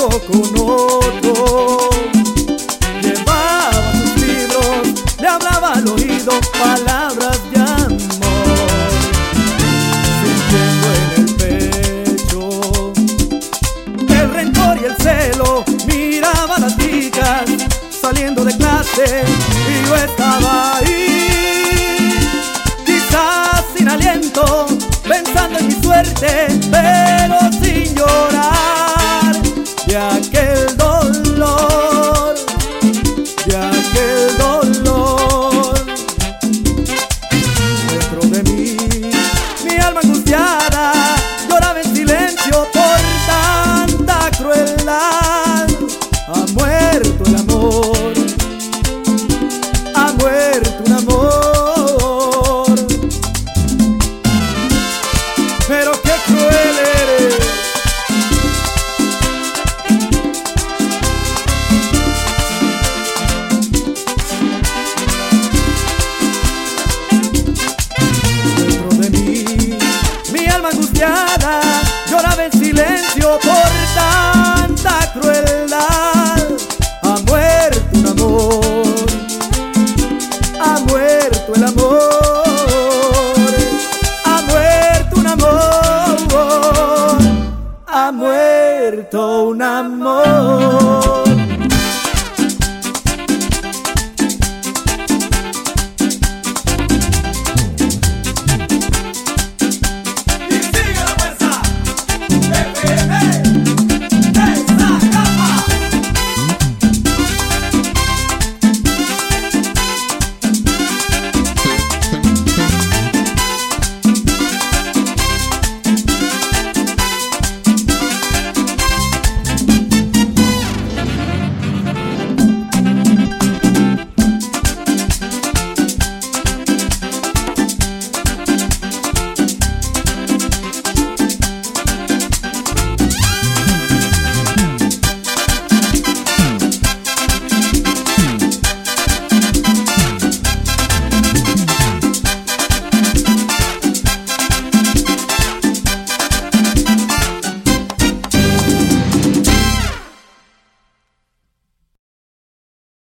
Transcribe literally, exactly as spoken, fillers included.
saliendo con otro. Llevaba sus libros, le hablaba al oído palabras de amor, sintiendo en el pecho el rencor y el celo. Miraba a las chicas saliendo de clase y yo estaba ahí, quizás sin aliento, pensando en mi suerte.